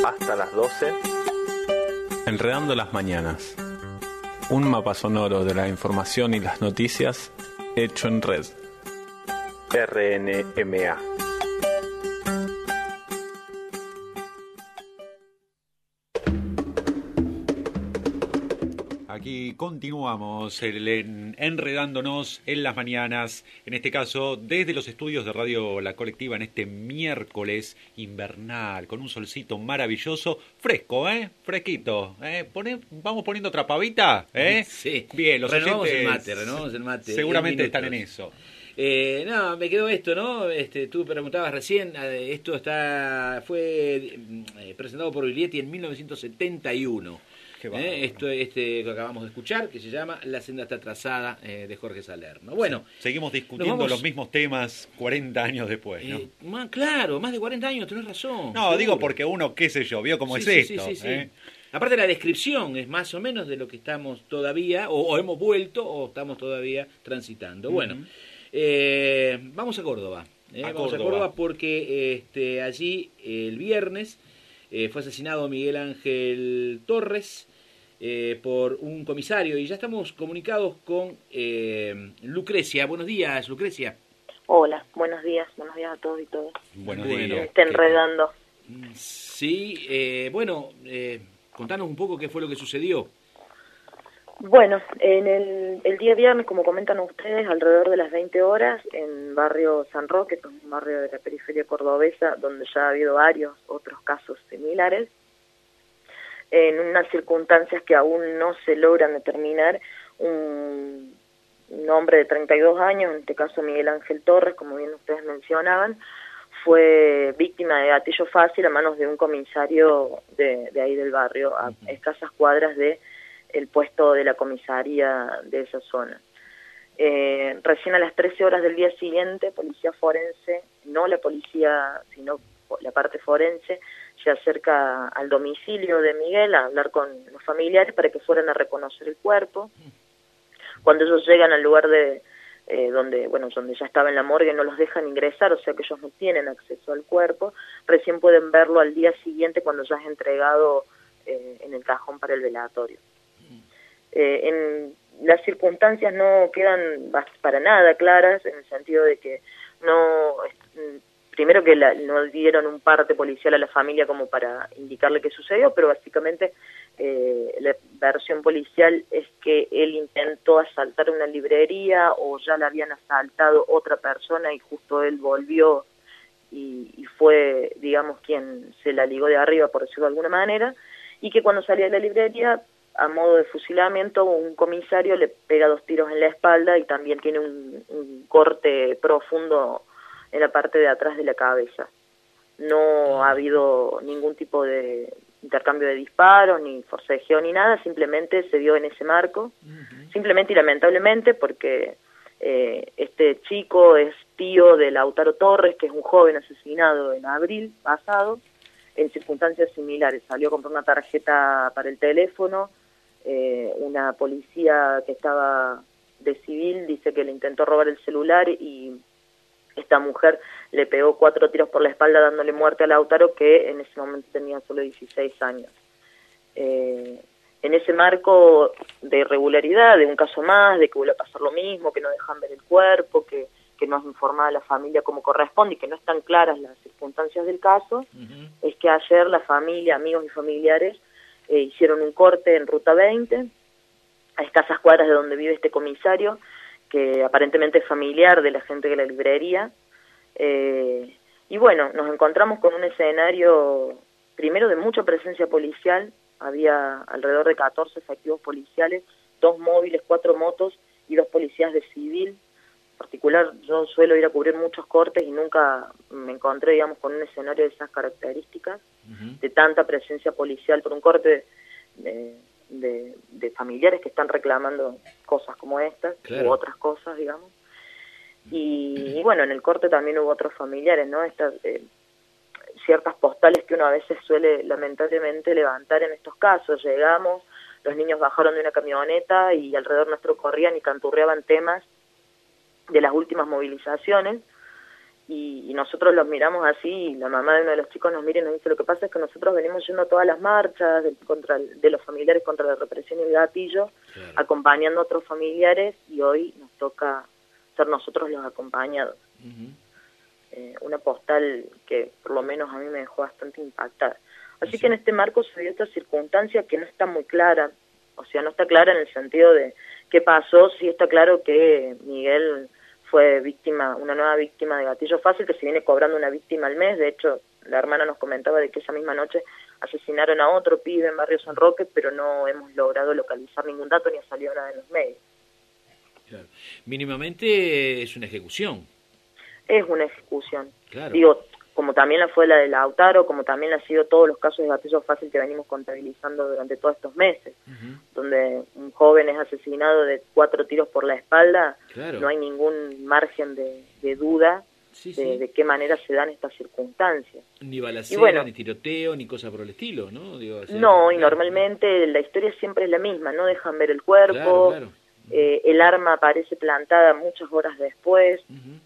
hasta las 12. Enredando las mañanas. Un mapa sonoro de la información y las noticias hecho en red. RNMA. Aquí continuamos enredándonos en las mañanas, en este caso desde los estudios de Radio La Colectiva en este miércoles invernal, con un solcito maravilloso, fresco, fresquito. Vamos poniendo otra pavita, Sí. Bien, los renovamos oyentes el mate. seguramente están en eso. No, me quedó esto, ¿no? Tú preguntabas recién, esto fue presentado por Biglietti en 1971. Esto que acabamos de escuchar, que se llama La senda está trazada, de Jorge Salerno. Bueno, seguimos discutiendo los mismos temas 40 años después, ¿no? Claro, más de 40 años, tenés razón. No, seguro. Digo porque uno, qué sé yo, vio cómo es esto. Sí. Aparte la descripción es más o menos de lo que estamos todavía, o hemos vuelto, o estamos todavía transitando. Bueno, vamos a Córdoba. Vamos a Córdoba porque allí el viernes fue asesinado Miguel Ángel Torres por un comisario, y ya estamos comunicados con Lucrecia. Buenos días, Lucrecia. Hola, buenos días a todos y todas. Buenos días. Está enredando. Sí, contanos un poco qué fue lo que sucedió. Bueno, en el día viernes, como comentan ustedes, alrededor de las 20 horas, en barrio San Roque, que es un barrio de la periferia cordobesa, donde ya ha habido varios otros casos similares, en unas circunstancias que aún no se logran determinar, un hombre de 32 años, en este caso Miguel Ángel Torres, como bien ustedes mencionaban, fue víctima de gatillo fácil a manos de un comisario de ahí del barrio, a escasas cuadras de el puesto de la comisaría de esa zona. Recién a las 13 horas del día siguiente, policía forense, no la policía, sino la parte forense, se acerca al domicilio de Miguel a hablar con los familiares para que fueran a reconocer el cuerpo. Cuando ellos llegan al lugar donde ya estaba en la morgue, no los dejan ingresar, o sea que ellos no tienen acceso al cuerpo, recién pueden verlo al día siguiente cuando ya es entregado en el cajón para el velatorio. En las circunstancias no quedan para nada claras, en el sentido de que primero que no dieron un parte policial a la familia como para indicarle qué sucedió, pero básicamente la versión policial es que él intentó asaltar una librería, o ya la habían asaltado otra persona y justo él volvió y fue, digamos, quien se la ligó de arriba, por decirlo de alguna manera, y que cuando salía de la librería, a modo de fusilamiento, un comisario le pega 2 tiros en la espalda y también tiene un corte profundo en la parte de atrás de la cabeza. No ha habido ningún tipo de intercambio de disparos, ni forcejeo, ni nada, simplemente se dio en ese marco, simplemente y lamentablemente, porque este chico es tío de Lautaro Torres, que es un joven asesinado en abril pasado, en circunstancias similares. Salió a comprar una tarjeta para el teléfono, una policía que estaba de civil dice que le intentó robar el celular y esta mujer le pegó 4 tiros por la espalda dándole muerte a Lautaro, que en ese momento tenía solo 16 años. En ese marco de irregularidad, de un caso más, de que vuelve a pasar lo mismo, que no dejan ver el cuerpo, que no es informada a la familia como corresponde y que no están claras las circunstancias del caso, es que ayer la familia, amigos y familiares hicieron un corte en Ruta 20, a escasas cuadras de donde vive este comisario, que aparentemente es familiar de la gente de la librería, y bueno, nos encontramos con un escenario, primero, de mucha presencia policial. Había alrededor de 14 efectivos policiales, 2 móviles, 4 motos y 2 policías de civil. En particular, yo suelo ir a cubrir muchos cortes y nunca me encontré, digamos, con un escenario de esas características, de tanta presencia policial por un corte de familiares que están reclamando cosas como estas, u otras cosas, digamos. Y bueno, en el corte también hubo otros familiares, ¿no? Estas ciertas postales que uno a veces suele lamentablemente levantar en estos casos. Llegamos, los niños bajaron de una camioneta y alrededor nuestro corrían y canturreaban temas de las últimas movilizaciones, y nosotros los miramos así, y la mamá de uno de los chicos nos mira y nos dice, lo que pasa es que nosotros venimos yendo a todas las marchas de los familiares contra la represión y el gatillo, claro, acompañando a otros familiares, y hoy nos toca ser nosotros los acompañados. Una postal que por lo menos a mí me dejó bastante impactada. Así que en este marco se dio esta circunstancia que no está muy clara, o sea, no está clara en el sentido de qué pasó. Sí está claro que Miguel fue una nueva víctima de gatillo fácil, que se viene cobrando una víctima al mes. De hecho, la hermana nos comentaba de que esa misma noche asesinaron a otro pibe en Barrio San Roque, pero no hemos logrado localizar ningún dato ni ha salido nada en los medios. Claro. Mínimamente es una ejecución. Es una ejecución. Claro. Digo, como también la fue la de Lautaro, como también ha sido todos los casos de gatillo fácil que venimos contabilizando durante todos estos meses, donde un joven es asesinado de 4 tiros por la espalda, claro, no hay ningún margen de duda de qué manera se dan estas circunstancias. Ni balacera, ni tiroteo, ni cosa por el estilo, ¿no? Digo, no, y normalmente la historia siempre es la misma, no dejan ver el cuerpo, claro. El arma aparece plantada muchas horas después,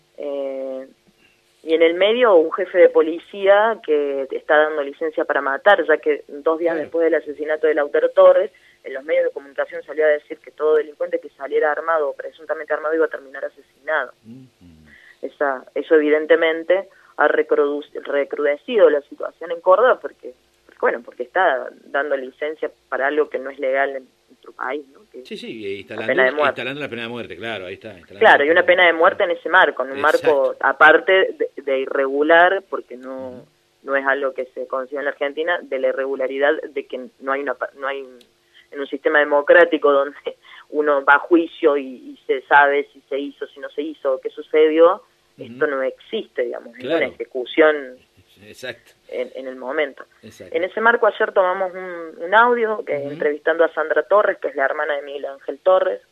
y en el medio un jefe de policía que está dando licencia para matar, ya que 2 días después del asesinato de Lautaro Torres, en los medios de comunicación salió a decir que todo delincuente que saliera armado o presuntamente armado iba a terminar asesinado. Eso evidentemente ha recrudecido la situación en Córdoba porque está dando licencia para algo que no es legal en nuestro país, ¿no? Que instalando la pena de muerte, claro, ahí está. Claro, y una pena de muerte en ese marco, en un marco aparte de irregular, porque no es algo que se consigue en la Argentina, de la irregularidad de que no hay en un sistema democrático donde uno va a juicio y se sabe si se hizo, si no se hizo, qué sucedió. Esto no existe, digamos, es una ejecución. Exacto. En el momento. Exacto. En ese marco ayer tomamos un audio entrevistando a Sandra Torres, que es la hermana de Miguel Ángel Torres,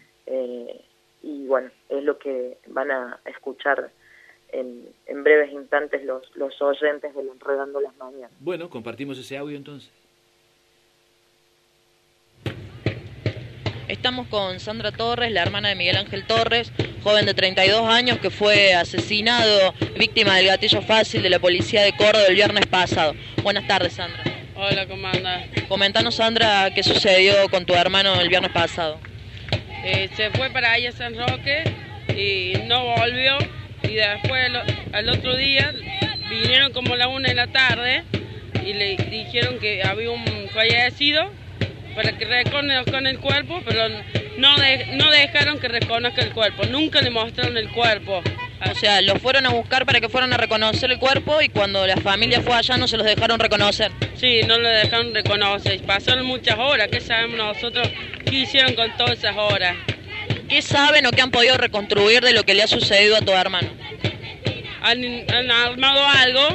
y bueno, es lo que van a escuchar en breves instantes los oyentes del Enredando las Mañanas. Bueno, compartimos ese audio entonces. Estamos con Sandra Torres, la hermana de Miguel Ángel Torres, joven de 32 años que fue asesinado, víctima del gatillo fácil de la policía de Córdoba el viernes pasado. Buenas tardes, Sandra. Hola, ¿cómo andás? Comentanos, Sandra, qué sucedió con tu hermano el viernes pasado. Se fue para allá a San Roque y no volvió, y después al otro día vinieron como a la 1 de la tarde y le dijeron que había un fallecido para que reconozcan el cuerpo, pero no dejaron que reconozca el cuerpo, nunca le mostraron el cuerpo. O sea, lo fueron a buscar para que fueran a reconocer el cuerpo y cuando la familia fue allá no se los dejaron reconocer. Sí, no lo dejaron reconocer, pasaron muchas horas, ¿qué sabemos nosotros qué hicieron con todas esas horas? ¿Qué saben o qué han podido reconstruir de lo que le ha sucedido a tu hermano? Han armado algo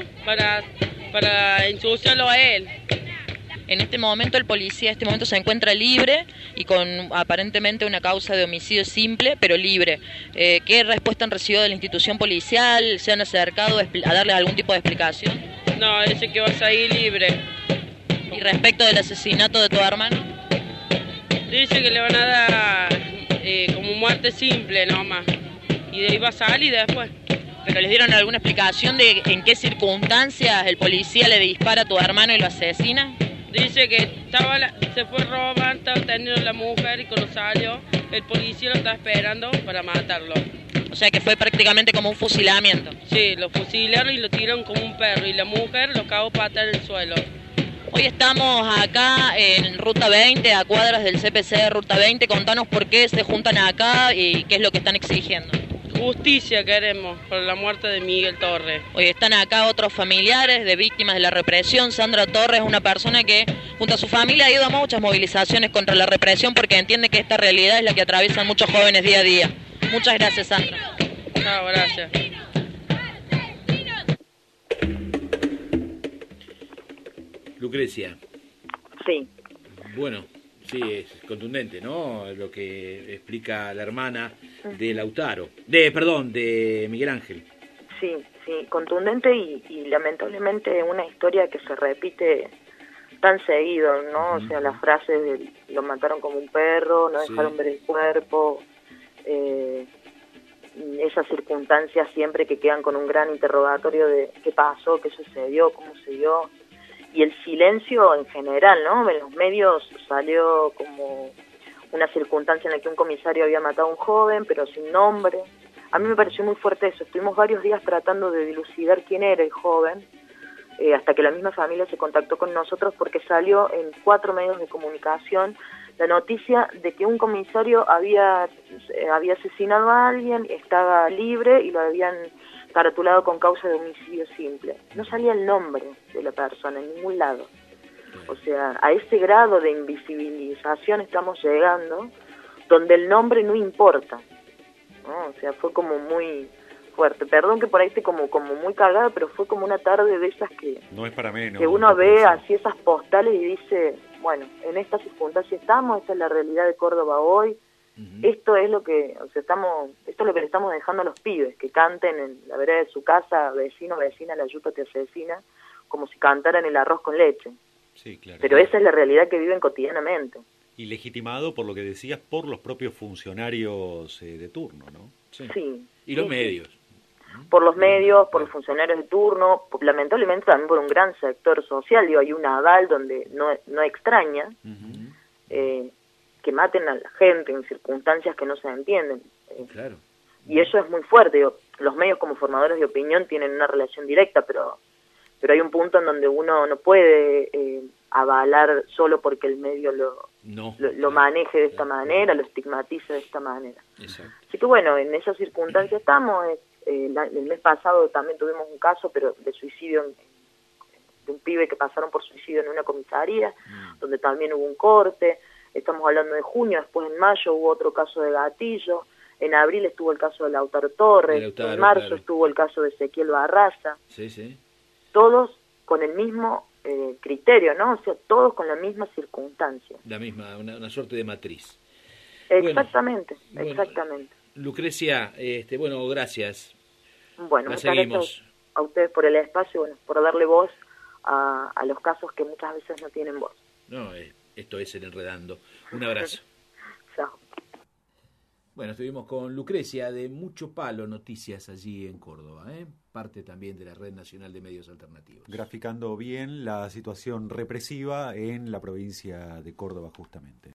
para ensuciarlo a él. En este momento el policía se encuentra libre y con aparentemente una causa de homicidio simple, pero libre. ¿Qué respuesta han recibido de la institución policial? ¿Se han acercado a darle algún tipo de explicación? No, dice que vas a ir libre. ¿Y respecto del asesinato de tu hermano? Dice que le van a dar como muerte simple nomás. Y de ahí va a salir después. ¿Pero les dieron alguna explicación de en qué circunstancias el policía le dispara a tu hermano y lo asesina? Dice que se fue a robar, estaba teniendo la mujer y cuando salió, el policía lo estaba esperando para matarlo. O sea que fue prácticamente como un fusilamiento. Sí, lo fusilaron y lo tiraron como un perro y la mujer lo cagó patada en el suelo. Hoy estamos acá en Ruta 20, a cuadras del CPC de Ruta 20. Contanos por qué se juntan acá y qué es lo que están exigiendo. Justicia queremos por la muerte de Miguel Torres. Hoy están acá otros familiares de víctimas de la represión. Sandra Torres es una persona que junto a su familia ha ido a muchas movilizaciones contra la represión porque entiende que esta realidad es la que atraviesan muchos jóvenes día a día. Muchas gracias, Sandra. Chao, gracias. Lucrecia. Sí. Bueno, sí, es contundente, ¿no? Lo que explica la hermana de Lautaro, de Miguel Ángel. Sí, contundente y lamentablemente una historia que se repite tan seguido, ¿no? O sea, las frases de lo mataron como un perro, no dejaron ver el cuerpo, esas circunstancias siempre que quedan con un gran interrogatorio de qué pasó, qué sucedió, cómo se dio, y el silencio en general, ¿no? En los medios salió como una circunstancia en la que un comisario había matado a un joven, pero sin nombre. A mí me pareció muy fuerte eso. Estuvimos varios días tratando de dilucidar quién era el joven, hasta que la misma familia se contactó con nosotros porque salió en 4 medios de comunicación la noticia de que un comisario había asesinado a alguien, estaba libre y lo habían caratulado con causa de homicidio simple. No salía el nombre de la persona en ningún lado. O sea, a ese grado de invisibilización estamos llegando, donde el nombre no importa, ¿no? O sea, fue como muy fuerte. Perdón que por ahí esté como muy cargada, pero fue como una tarde de esas que no es para menos, que uno ve así esas postales y dice, bueno, en esta circunstancia estamos, esta es la realidad de Córdoba hoy. Esto es lo que, o sea, esto es lo que le estamos dejando a los pibes, que canten en la vereda de su casa, vecino, vecina, la yuta te asesina, como si cantaran el arroz con leche. Sí, claro. Pero esa es la realidad que viven cotidianamente. Y legitimado, por lo que decías, por los propios funcionarios de turno, ¿no? Sí. Y los medios. Por los medios, por los funcionarios de turno, lamentablemente también por un gran sector social. Digo, hay un aval donde no extraña que maten a la gente en circunstancias que no se entienden. Claro. Y eso es muy fuerte. Digo, los medios como formadores de opinión tienen una relación directa, pero hay un punto en donde uno no puede avalar solo porque el medio lo maneje de esta manera, lo estigmatice de esta manera. Exacto. Así que bueno, en esa circunstancia estamos. El mes pasado también tuvimos un caso, pero de suicidio, de un pibe que pasaron por suicidio en una comisaría, donde también hubo un corte. Estamos hablando de junio, después en mayo hubo otro caso de Gatillo, en abril estuvo el caso de Lautaro Torres, en marzo estuvo el caso de Ezequiel Barraza. Sí. Todos con el mismo criterio, ¿no? O sea, todos con la misma circunstancia. La misma, una suerte de matriz. Exactamente, bueno, exactamente. Lucrecia, bueno, gracias. Bueno, muchas gracias a ustedes por el espacio, bueno, por darle voz a los casos que muchas veces no tienen voz. No, esto es el Enredando. Un abrazo. Chao. Bueno, estuvimos con Lucrecia de Mucho Palo Noticias allí en Córdoba, parte también de la Red Nacional de Medios Alternativos. Graficando bien la situación represiva en la provincia de Córdoba justamente.